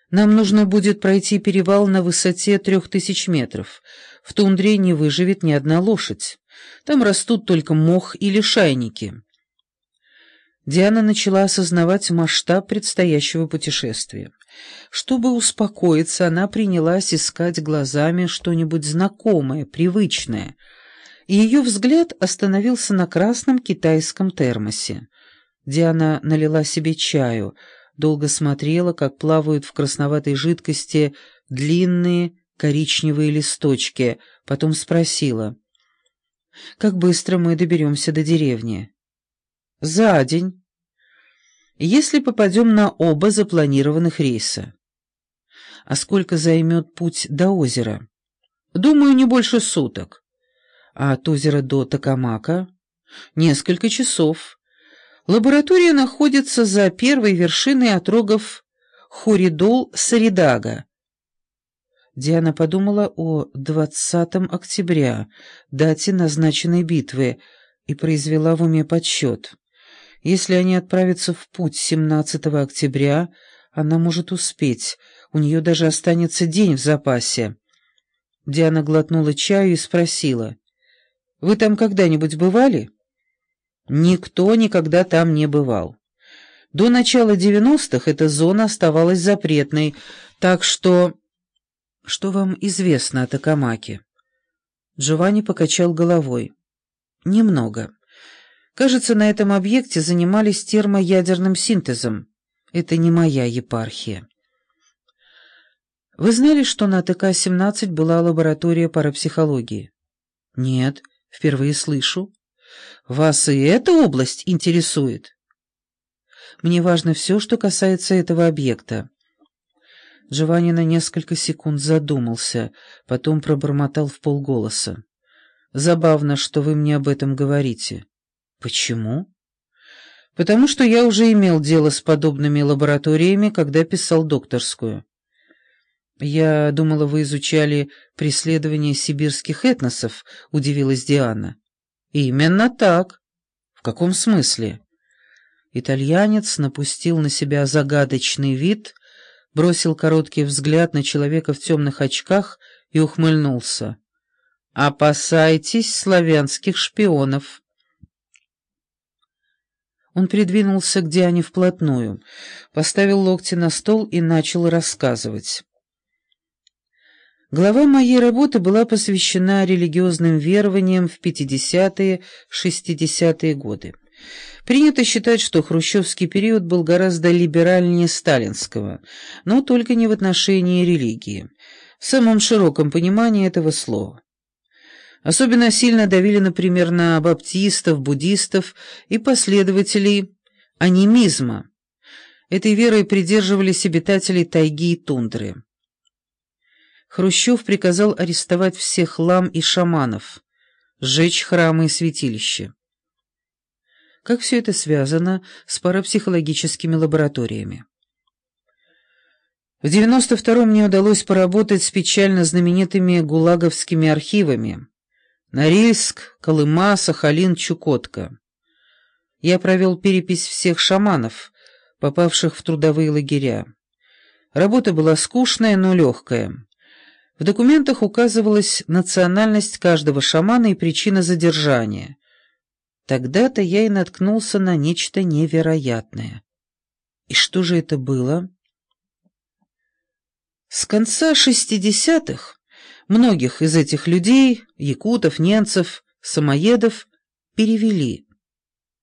Нам нужно будет пройти перевал на высоте 3000 метров. В тундре не выживет ни одна лошадь. Там растут только мох и лишайники». Диана начала осознавать масштаб предстоящего путешествия. Чтобы успокоиться, она принялась искать глазами что-нибудь знакомое, привычное, и ее взгляд остановился на красном китайском термосе. Диана налила себе чаю, долго смотрела, как плавают в красноватой жидкости длинные коричневые листочки, потом спросила: «Как быстро мы доберемся до деревни?» «За день, если попадем на оба запланированных рейса». «А сколько займет путь до озера?» «Думаю, не больше суток». «А от озера до Токамака?» «Несколько часов. Лаборатория находится за первой вершиной отрогов Хоридол-Саридага». Диана подумала о 20 октября, дате назначенной битвы, и произвела в уме подсчет. Если они отправятся в путь 17 октября, она может успеть, у нее даже останется день в запасе. Диана глотнула чаю и спросила: «Вы там когда-нибудь бывали?» Никто никогда там не бывал. До начала 90-х эта зона оставалась запретной, так что... Что вам известно о Токамаке? Джованни покачал головой. Немного. Кажется, на этом объекте занимались термоядерным синтезом. Это не моя епархия. Вы знали, что на ТК-17 была лаборатория парапсихологии? Нет, впервые слышу. Вас и эта область интересует? Мне важно все, что касается этого объекта. Джованни на несколько секунд задумался, потом пробормотал вполголоса: «Забавно, что вы мне об этом говорите». «Почему?» «Потому что я уже имел дело с подобными лабораториями, когда писал докторскую». «Я думала, вы изучали преследование сибирских этносов», — удивилась Диана. «Именно так». «В каком смысле?» Итальянец напустил на себя загадочный вид, бросил короткий взгляд на человека в темных очках и ухмыльнулся. «Опасайтесь славянских шпионов». Он придвинулся к Диане вплотную, поставил локти на стол и начал рассказывать. Глава моей работы была посвящена религиозным верованиям в 50-е, 60-е годы. Принято считать, что хрущевский период был гораздо либеральнее сталинского, но только не в отношении религии, в самом широком понимании этого слова. Особенно сильно давили, например, на баптистов, буддистов и последователей анимизма. Этой верой придерживались обитатели тайги и тундры. Хрущев приказал арестовать всех лам и шаманов, сжечь храмы и святилища. Как все это связано с парапсихологическими лабораториями? В 92-м мне удалось поработать с печально знаменитыми гулаговскими архивами: Норильск, Колыма, Сахалин, Чукотка. Я провел перепись всех шаманов, попавших в трудовые лагеря. Работа была скучная, но легкая. В документах указывалась национальность каждого шамана и причина задержания. Тогда-то я и наткнулся на нечто невероятное. И что же это было? С конца 60-х многих из этих людей, якутов, ненцев, самоедов, перевели.